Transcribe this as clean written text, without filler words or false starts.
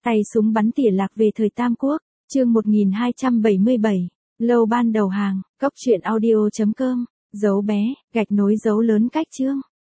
Tay súng bắn tỉa lạc về thời Tam Quốc, chương 1277, lâu ban đầu hàng, cốc truyện audio.com, dấu bé, gạch nối dấu lớn cách chương.